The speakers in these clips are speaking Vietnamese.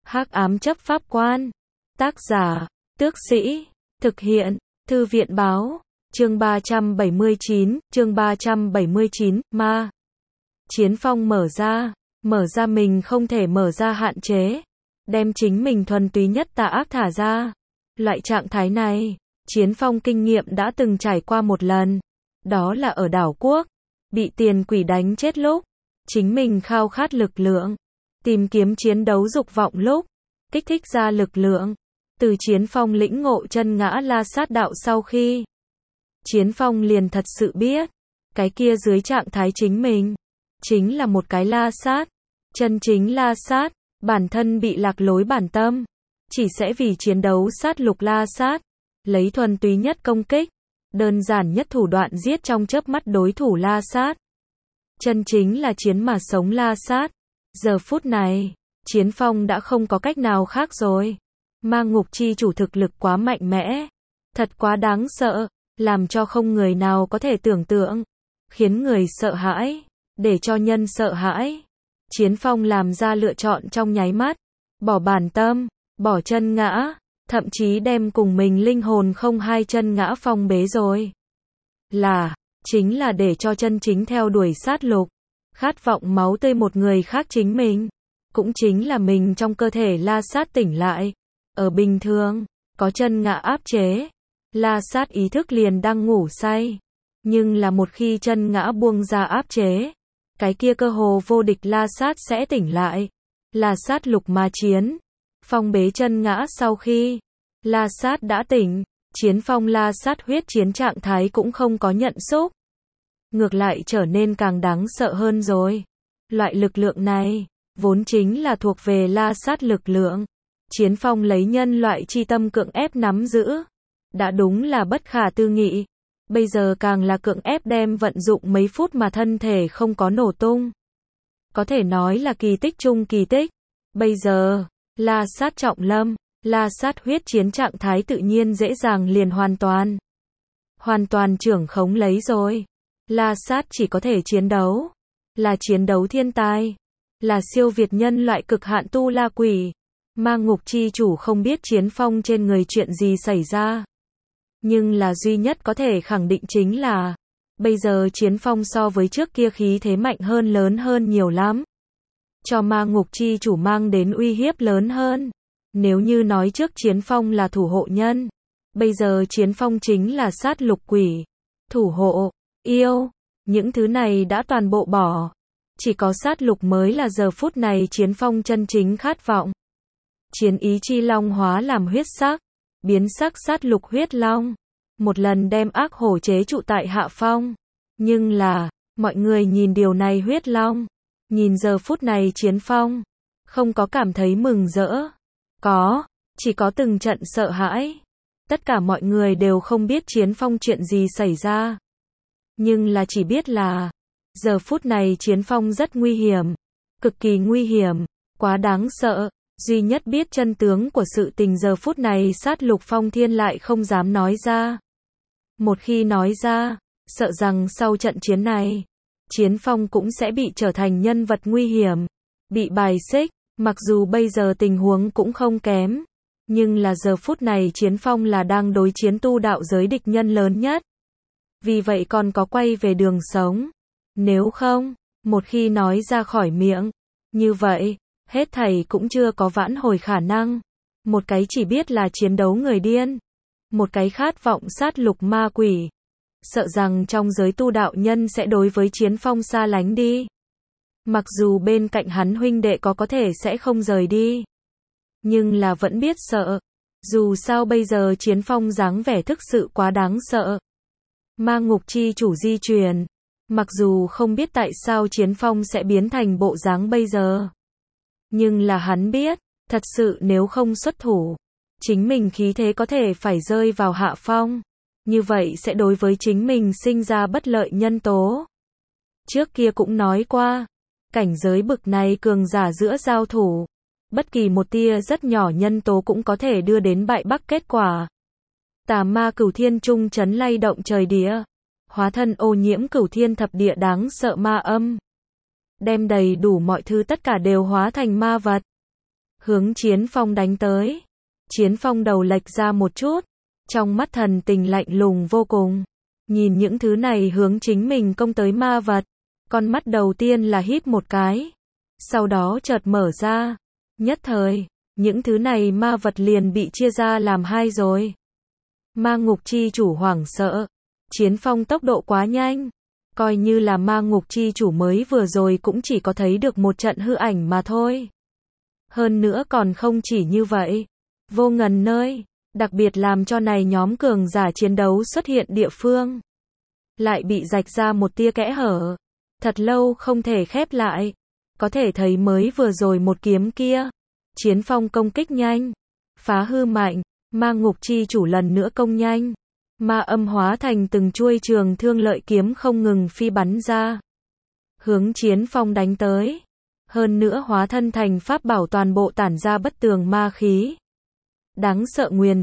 Hắc ám chấp pháp quan. Tác giả, Tước Sĩ. Thực hiện, Thư viện báo. Chương 379, ma. Chiến phong mở ra mình không thể mở ra hạn chế, đem chính mình thuần túy nhất tà ác thả ra. Loại trạng thái này, Chiến phong kinh nghiệm đã từng trải qua một lần, đó là ở đảo quốc, bị tiền quỷ đánh chết lúc, chính mình khao khát lực lượng, tìm kiếm chiến đấu dục vọng lúc, kích thích ra lực lượng. Từ Chiến phong lĩnh ngộ chân ngã la sát đạo sau khi, Chiến phong liền thật sự biết, cái kia dưới trạng thái chính mình, chính là một cái la sát, chân chính la sát, bản thân bị lạc lối bản tâm, chỉ sẽ vì chiến đấu sát lục la sát, lấy thuần túy nhất công kích, đơn giản nhất thủ đoạn giết trong chớp mắt đối thủ la sát. Chân chính là chiến mà sống la sát. Giờ phút này, Chiến phong đã không có cách nào khác rồi. Ma ngục chi chủ thực lực quá mạnh mẽ, thật quá đáng sợ, làm cho không người nào có thể tưởng tượng, khiến người sợ hãi, để cho nhân sợ hãi. Chiến phong làm ra lựa chọn trong nháy mắt, bỏ bản tâm, bỏ chân ngã, thậm chí đem cùng mình linh hồn không hai chân ngã phong bế rồi. Chính là để cho chân chính theo đuổi sát lục, khát vọng máu tươi một người khác chính mình, cũng chính là mình trong cơ thể la sát tỉnh lại. Ở bình thường, có chân ngã áp chế, la sát ý thức liền đang ngủ say. Nhưng là một khi chân ngã buông ra áp chế, cái kia cơ hồ vô địch la sát sẽ tỉnh lại. La sát lục ma chiến, phong bế chân ngã sau khi la sát đã tỉnh, Chiến phong la sát huyết chiến trạng thái cũng không có nhận xúc. Ngược lại trở nên càng đáng sợ hơn rồi. Loại lực lượng này, vốn chính là thuộc về la sát lực lượng. Chiến phong lấy nhân loại chi tâm cưỡng ép nắm giữ. Đã đúng là bất khả tư nghị. Bây giờ càng là cưỡng ép đem vận dụng mấy phút mà thân thể không có nổ tung. Có thể nói là kỳ tích chung kỳ tích. Bây giờ, la sát trọng lâm, la sát huyết chiến trạng thái tự nhiên dễ dàng liền hoàn toàn trưởng khống lấy rồi. La sát chỉ có thể chiến đấu, là chiến đấu thiên tai, là siêu việt nhân loại cực hạn tu la quỷ. Ma ngục chi chủ không biết Chiến phong trên người chuyện gì xảy ra, nhưng là duy nhất có thể khẳng định chính là, bây giờ Chiến phong so với trước kia khí thế mạnh hơn, lớn hơn nhiều lắm, cho ma ngục chi chủ mang đến uy hiếp lớn hơn. Nếu như nói trước Chiến phong là thủ hộ nhân, bây giờ Chiến phong chính là sát lục quỷ, thủ hộ, yêu, những thứ này đã toàn bộ bỏ. Chỉ có sát lục mới là giờ phút này Chiến phong chân chính khát vọng. Chiến ý chi long hóa làm huyết sắc, biến sắc sát lục huyết long, một lần đem ác hổ chế trụ tại hạ phong. Nhưng là, mọi người nhìn điều này huyết long, nhìn giờ phút này Chiến phong, không có cảm thấy mừng rỡ. Chỉ có từng trận sợ hãi. Tất cả mọi người đều không biết Chiến phong chuyện gì xảy ra. Nhưng là chỉ biết là, giờ phút này Chiến phong rất nguy hiểm, cực kỳ nguy hiểm, quá đáng sợ. Duy nhất biết chân tướng của sự tình giờ phút này sát lục phong thiên lại không dám nói ra. Một khi nói ra, sợ rằng sau trận chiến này, Chiến phong cũng sẽ bị trở thành nhân vật nguy hiểm, bị bài xích. Mặc dù bây giờ tình huống cũng không kém, nhưng là giờ phút này Chiến phong là đang đối chiến tu đạo giới địch nhân lớn nhất. Vì vậy còn có quay về đường sống. Nếu không, một khi nói ra khỏi miệng, như vậy, hết thảy cũng chưa có vãn hồi khả năng. Một cái chỉ biết là chiến đấu người điên, một cái khát vọng sát lục ma quỷ. Sợ rằng trong giới tu đạo nhân sẽ đối với Chiến phong xa lánh đi. Mặc dù bên cạnh hắn huynh đệ có thể sẽ không rời đi, nhưng là vẫn biết sợ. Dù sao bây giờ Chiến phong dáng vẻ thực sự quá đáng sợ. Ma ngục chi chủ di truyền, mặc dù không biết tại sao Chiến phong sẽ biến thành bộ dáng bây giờ, nhưng là hắn biết, thật sự nếu không xuất thủ, chính mình khí thế có thể phải rơi vào hạ phong. Như vậy sẽ đối với chính mình sinh ra bất lợi nhân tố. Trước kia cũng nói qua, cảnh giới bực này cường giả giữa giao thủ, bất kỳ một tia rất nhỏ nhân tố cũng có thể đưa đến bại bắc kết quả. Tà ma cửu thiên trung chấn lay động trời địa, hóa thân ô nhiễm cửu thiên thập địa đáng sợ ma âm, đem đầy đủ mọi thứ tất cả đều hóa thành ma vật. hướng Chiến Phong đánh tới. Chiến Phong đầu lệch ra một chút, trong mắt thần tình lạnh lùng vô cùng. Nhìn những thứ này hướng chính mình công tới ma vật, con mắt đầu tiên là híp một cái, sau đó chợt mở ra. Nhất thời, những thứ này ma vật liền bị chia ra làm hai rồi. Ma ngục chi chủ hoảng sợ, Chiến Phong tốc độ quá nhanh, coi như là ma ngục chi chủ mới vừa rồi cũng chỉ có thấy được một trận hư ảnh mà thôi. Hơn nữa còn không chỉ như vậy, vô ngần nơi, đặc biệt làm cho này nhóm cường giả chiến đấu xuất hiện địa phương, lại bị rạch ra một tia kẽ hở, thật lâu không thể khép lại. Có thể thấy mới vừa rồi một kiếm kia, Chiến Phong công kích nhanh, phá hư mạnh, ma ngục chi chủ lần nữa công nhanh, ma âm hóa thành từng chuôi trường thương lợi kiếm không ngừng phi bắn ra, hướng Chiến Phong đánh tới. Hơn nữa hóa thân thành pháp bảo toàn bộ tản ra bất tường ma khí. Đáng sợ nguyền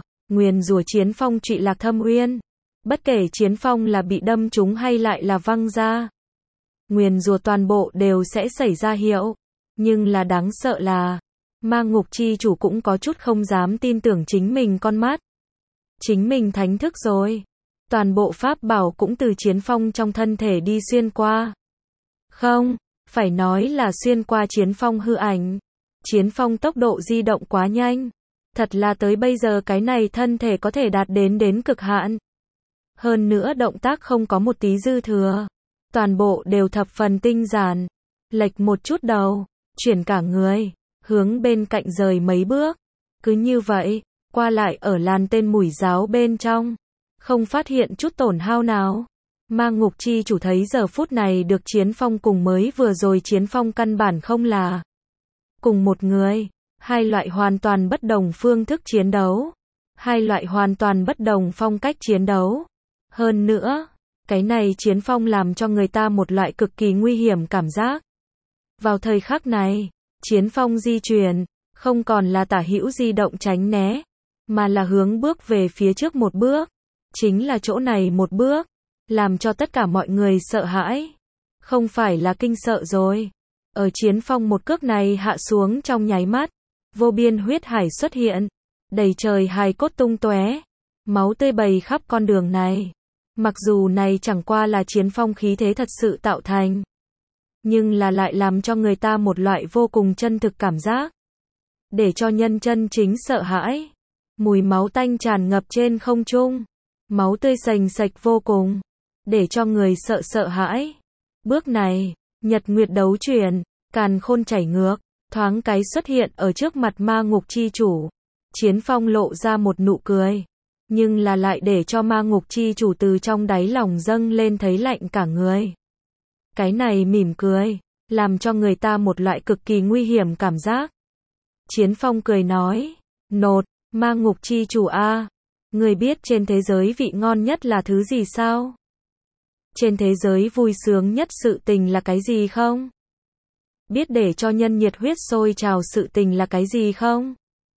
rủa Chiến Phong trụy lạc thâm uyên. Bất kể Chiến Phong là bị đâm trúng hay lại là văng ra, nguyền rủa toàn bộ đều sẽ xảy ra hiệu. Nhưng là đáng sợ là, ma ngục chi chủ cũng có chút không dám tin tưởng chính mình con mắt. Chính mình thánh thức rồi. Toàn bộ pháp bảo cũng từ Chiến Phong trong thân thể đi xuyên qua. Không, phải nói là xuyên qua Chiến Phong hư ảnh. Chiến Phong tốc độ di động quá nhanh. Thật là tới bây giờ cái này thân thể có thể đạt đến cực hạn. Hơn nữa động tác không có một tí dư thừa. Toàn bộ đều thập phần tinh giản. Lệch một chút đầu, chuyển cả người, hướng bên cạnh rời mấy bước. Cứ như vậy, qua lại ở làn tên mùi giáo bên trong. Không phát hiện chút tổn hao nào. Ma ngục chi chủ thấy giờ phút này được Chiến Phong cùng mới vừa rồi Chiến Phong căn bản không là cùng một người. Hai loại hoàn toàn bất đồng phương thức chiến đấu. Hai loại hoàn toàn bất đồng phong cách chiến đấu. Hơn nữa, cái này Chiến Phong làm cho người ta một loại cực kỳ nguy hiểm cảm giác. Vào thời khắc này, Chiến Phong di chuyển, không còn là tả hữu di động tránh né, mà là hướng bước về phía trước một bước. Chính là chỗ này một bước, làm cho tất cả mọi người sợ hãi. Không phải là kinh sợ rồi. Ở Chiến Phong một cước này hạ xuống trong nháy mắt, vô biên huyết hải xuất hiện, đầy trời hài cốt tung tóe, máu tươi bầy khắp con đường này. Mặc dù này chẳng qua là Chiến Phong khí thế thật sự tạo thành, nhưng là lại làm cho người ta một loại vô cùng chân thực cảm giác, để cho nhân chân chính sợ hãi. Mùi máu tanh tràn ngập trên không trung, máu tươi sành sạch vô cùng, để cho người sợ hãi. Bước này, nhật nguyệt đấu chuyển, càn khôn chảy ngược, thoáng cái xuất hiện ở trước mặt ma ngục chi chủ. Chiến Phong lộ ra một nụ cười, nhưng là lại để cho ma ngục chi chủ từ trong đáy lòng dâng lên thấy lạnh cả người. Cái này mỉm cười, làm cho người ta một loại cực kỳ nguy hiểm cảm giác. Chiến Phong cười nói, nột, ma ngục chi chủ a, người biết trên thế giới vị ngon nhất là thứ gì sao? Trên thế giới vui sướng nhất sự tình là cái gì không? Biết để cho nhân nhiệt huyết sôi trào sự tình là cái gì không?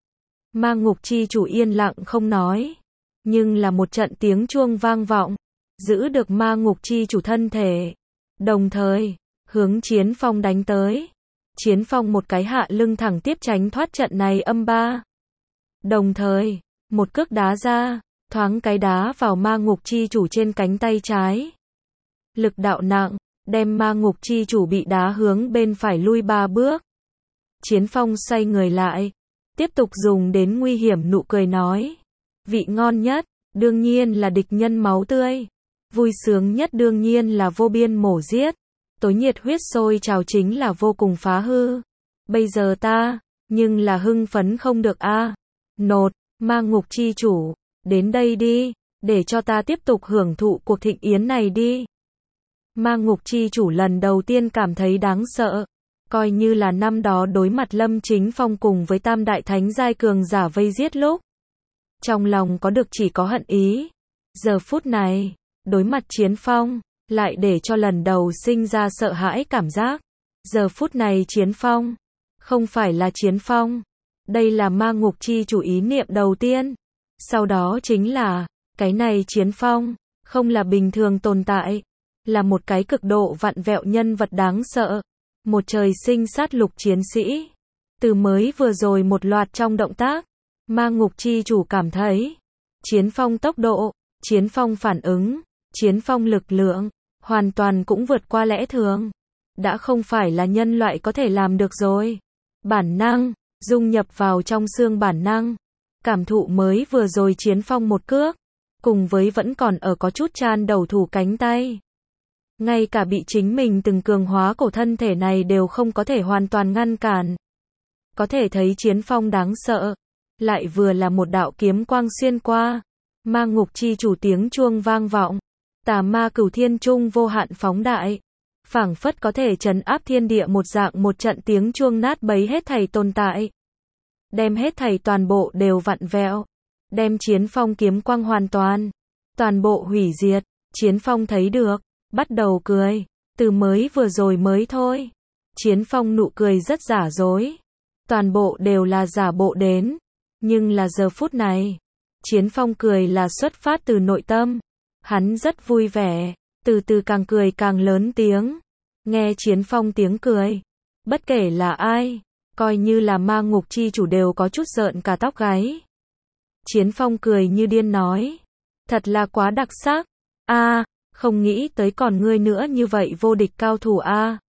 Ma ngục chi chủ yên lặng không nói, nhưng là một trận tiếng chuông vang vọng, giữ được ma ngục chi chủ thân thể, đồng thời hướng Chiến Phong đánh tới. Chiến Phong một cái hạ lưng thẳng tiếp tránh thoát trận này âm ba, đồng thời một cước đá ra, thoáng cái đá vào ma ngục chi chủ trên cánh tay trái. Lực đạo nặng, đem ma ngục chi chủ bị đá hướng bên phải lui 3 bước. Chiến Phong xoay người lại, tiếp tục dùng đến nguy hiểm nụ cười nói, vị ngon nhất, đương nhiên là địch nhân máu tươi. Vui sướng nhất đương nhiên là vô biên mổ giết. Tối nhiệt huyết sôi trào chính là vô cùng phá hư. Bây giờ ta, nhưng là hưng phấn không được a. Nột, ma ngục chi chủ, đến đây đi, để cho ta tiếp tục hưởng thụ cuộc thịnh yến này đi. Ma ngục chi chủ lần đầu tiên cảm thấy đáng sợ, coi như là năm đó đối mặt Lâm Chính Phong cùng với tam đại thánh giai cường giả vây giết lúc, trong lòng có được chỉ có hận ý. Giờ phút này, đối mặt Chiến Phong, lại để cho lần đầu sinh ra sợ hãi cảm giác. Giờ phút này Chiến Phong, không phải là Chiến Phong, đây là ma ngục chi chủ ý niệm đầu tiên. Sau đó chính là, cái này Chiến Phong, không là bình thường tồn tại, là một cái cực độ vặn vẹo nhân vật đáng sợ, một trời sinh sát lục chiến sĩ. Từ mới vừa rồi một loạt trong động tác, ma ngục chi chủ cảm thấy, Chiến Phong tốc độ, Chiến Phong phản ứng, Chiến Phong lực lượng, hoàn toàn cũng vượt qua lẽ thường. Đã không phải là nhân loại có thể làm được rồi. Bản năng, dung nhập vào trong xương bản năng. Cảm thụ mới vừa rồi Chiến Phong một cước, cùng với vẫn còn ở có chút chan đầu thủ cánh tay. Ngay cả bị chính mình từng cường hóa cổ thân thể này đều không có thể hoàn toàn ngăn cản. Có thể thấy Chiến Phong đáng sợ. Lại vừa là một đạo kiếm quang xuyên qua. Ma ngục chi chủ tiếng chuông vang vọng. Tà ma cửu thiên trung vô hạn phóng đại. Phảng phất có thể trấn áp thiên địa một dạng, một trận tiếng chuông nát bấy hết thảy tồn tại. Đem hết thảy toàn bộ đều vặn vẹo. Đem Chiến Phong kiếm quang hoàn toàn bộ hủy diệt. Chiến Phong thấy được, bắt đầu cười. Từ mới vừa rồi mới thôi. Chiến Phong nụ cười rất giả dối. Toàn bộ đều là giả bộ đến. Nhưng là giờ phút này, Chiến Phong cười là xuất phát từ nội tâm. Hắn rất vui vẻ, từ từ càng cười càng lớn tiếng. Nghe Chiến Phong tiếng cười, bất kể là ai, coi như là ma ngục chi chủ đều có chút rợn cả tóc gáy. Chiến Phong cười như điên nói, thật là quá đặc sắc. Không nghĩ tới còn ngươi nữa như vậy vô địch cao thủ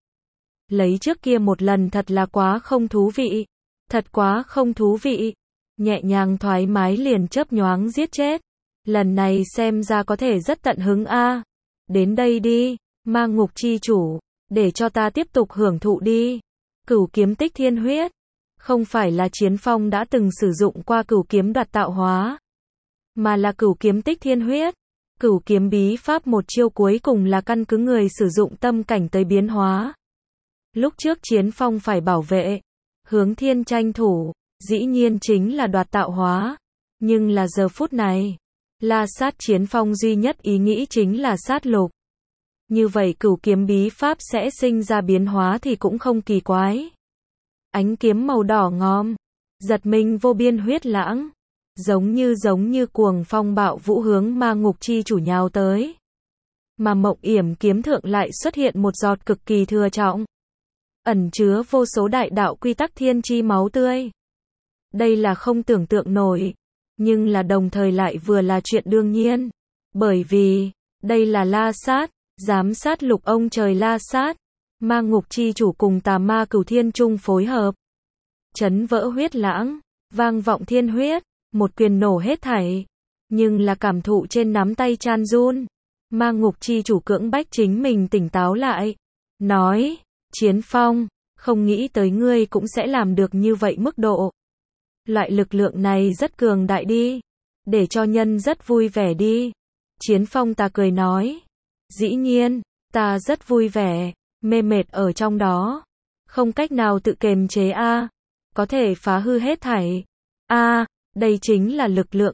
lấy trước kia một lần thật là quá không thú vị. Thật quá không thú vị. Nhẹ nhàng thoải mái liền chớp nhoáng giết chết. Lần này xem ra có thể rất tận hứng Đến đây đi, ma ngục chi chủ, để cho ta tiếp tục hưởng thụ đi. Cửu kiếm tích thiên huyết. Không phải là Chiến Phong đã từng sử dụng qua cửu kiếm đoạt tạo hóa, mà là cửu kiếm tích thiên huyết. Cửu kiếm bí pháp một chiêu cuối cùng là căn cứ người sử dụng tâm cảnh tới biến hóa. Lúc trước Chiến Phong phải bảo vệ, hướng thiên tranh thủ, dĩ nhiên chính là đoạt tạo hóa. Nhưng là giờ phút này, La Sát Chiến Phong duy nhất ý nghĩ chính là sát lục. Như vậy cửu kiếm bí pháp sẽ sinh ra biến hóa thì cũng không kỳ quái. Ánh kiếm màu đỏ ngòm, giật mình vô biên huyết lãng, giống như cuồng phong bạo vũ hướng ma ngục chi chủ nhào tới. Mà Mộng Yểm kiếm thượng lại xuất hiện một giọt cực kỳ thừa trọng, ẩn chứa vô số đại đạo quy tắc thiên chi máu tươi. Đây là không tưởng tượng nổi, nhưng là đồng thời lại vừa là chuyện đương nhiên. Bởi vì, đây là La Sát, giám sát lục ông trời La Sát. Ma ngục chi chủ cùng tà ma cửu thiên trung phối hợp. Chấn vỡ huyết lãng, vang vọng thiên huyết, một quyền nổ hết thảy. Nhưng là cảm thụ trên nắm tay chan run. Ma ngục chi chủ cưỡng bách chính mình tỉnh táo lại. Nói, Chiến Phong, không nghĩ tới ngươi cũng sẽ làm được như vậy mức độ. Loại lực lượng này rất cường đại đi. Để cho nhân rất vui vẻ đi. Chiến Phong ta cười nói. Dĩ nhiên, ta rất vui vẻ, mê mệt ở trong đó. Không cách nào tự kiềm chế có thể phá hư hết thảy. Đây chính là lực lượng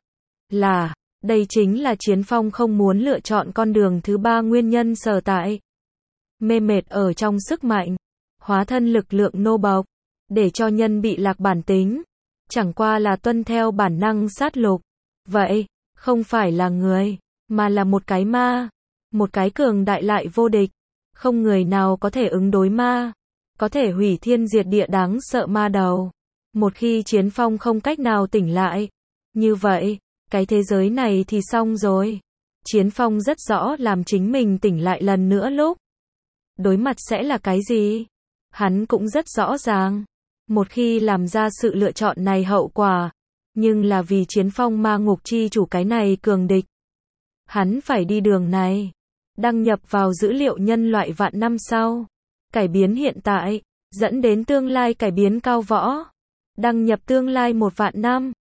đây chính là Chiến Phong không muốn lựa chọn con đường thứ ba nguyên nhân sở tại. Mê mệt ở trong sức mạnh, hóa thân lực lượng nô bộc, để cho nhân bị lạc bản tính. Chẳng qua là tuân theo bản năng sát lục. Vậy, không phải là người, mà là một cái ma. Một cái cường đại lại vô địch. Không người nào có thể ứng đối ma. Có thể hủy thiên diệt địa đáng sợ ma đầu. Một khi Chiến Phong không cách nào tỉnh lại, như vậy, cái thế giới này thì xong rồi. Chiến Phong rất rõ làm chính mình tỉnh lại lần nữa lúc đối mặt sẽ là cái gì. Hắn cũng rất rõ ràng. Một khi làm ra sự lựa chọn này hậu quả. Nhưng là vì Chiến Phong ma ngục chi chủ cái này cường địch. Hắn phải đi đường này. Đăng nhập vào dữ liệu nhân loại vạn năm sau. Cải biến hiện tại, dẫn đến tương lai cải biến cao võ. Đăng nhập tương lai 1 vạn năm.